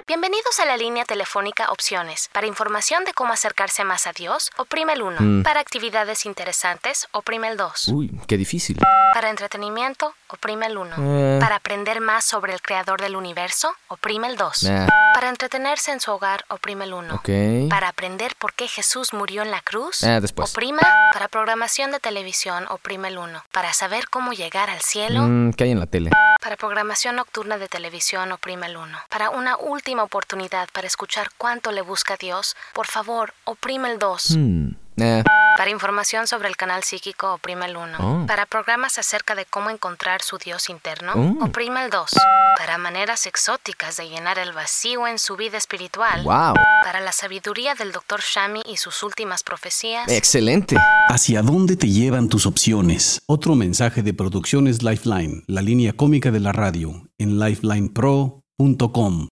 Bienvenidos a la línea telefónica Opciones. Para información de cómo acercarse más a Dios, oprime el 1. Para actividades interesantes, oprime el 2. Uy, qué difícil. Para entretenimiento, oprime el 1. Para aprender más sobre el creador del universo, oprime el 2. Para entretenerse en su hogar, oprime el 1. Ok. Para aprender por qué Jesús murió en la cruz, Después. oprima. Para programación de televisión, oprime el 1. Para saber cómo llegar al cielo, ¿Qué hay en la tele? para programación nocturna de televisión, oprime el 1. Para una última oportunidad para escuchar cuánto le busca a Dios, por favor, oprime el 2. Para información sobre el canal psíquico, oprime el 1. Para programas acerca de cómo encontrar su Dios interno, oprime el 2. Para maneras exóticas de llenar el vacío en su vida espiritual, ¡Wow! para la sabiduría del Dr. Shami y sus últimas profecías, ¡Excelente! ¿Hacia dónde te llevan tus opciones? Otro mensaje de Producciones Lifeline, la línea cómica de la radio, en lifelinepro.com.